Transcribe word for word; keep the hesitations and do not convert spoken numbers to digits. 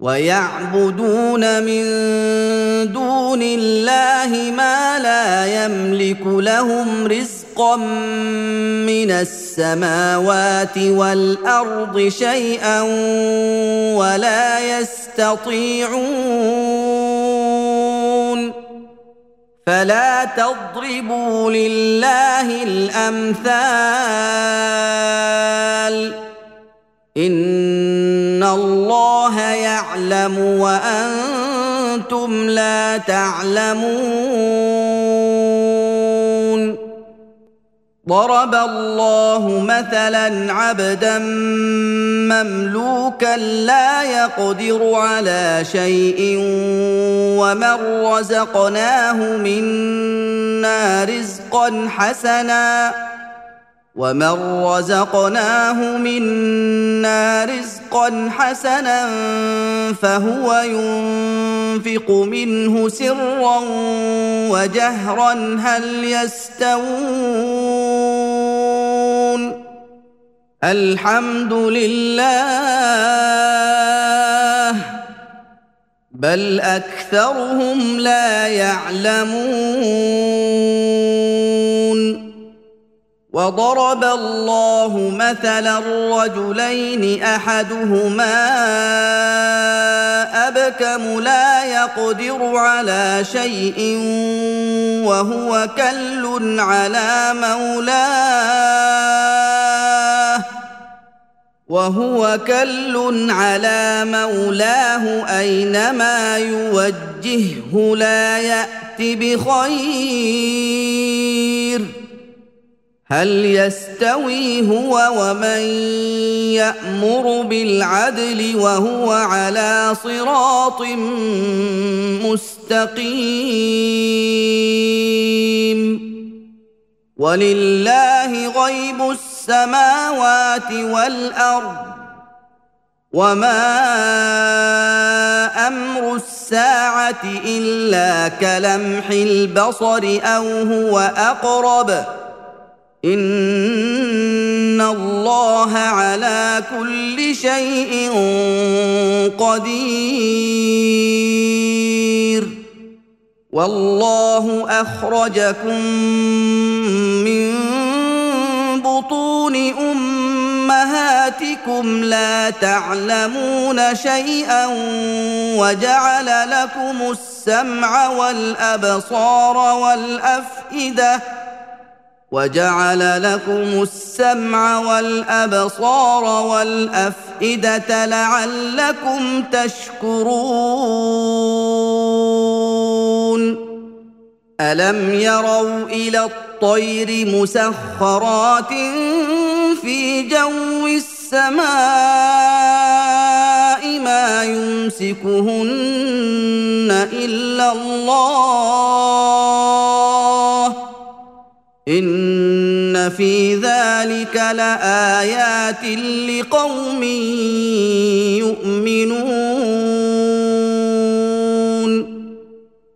ويعبدون من دون الله ما لا يملك لهم رزقا من السماوات والأرض شيئا ولا يستطيعون فلا تضربوا لله الأمثال إن الله يعلم وأنتم لا تعلمون ضرب الله مثلا عبدا مملوكا لا يقدر على شيء ومن رزقناه منا رزقا حسنا ومن رزقناه منا رزقا حسنا فهو ينفق منه سرا وجهرا هل يستوون الحمد لله بل أكثرهم لا يعلمون وضرب الله مثلا رجلين أحدهما أبكم لا يقدر على شيء وهو كل على مولاه وهو كل على مولاه أينما يوجهه لا يأت بخير هل يستوي هو ومن يأمر بالعدل وهو على صراط مستقيم ولله غيب السماوات والأرض وما أمر الساعة إلا كلمح البصر أو هو أقرب إن الله على كل شيء قدير والله أخرجكم من بطون أمهاتكم لا تعلمون شيئا وجعل لكم السمع والأبصار والأفئدة وجعل لكم السمع والأبصار والأفئدة لعلكم تشكرون ألم يروا إلى الطير مسخرات في جو السماء ما يمسكهن إلا الله إن في ذلك لآيات لقوم يؤمنون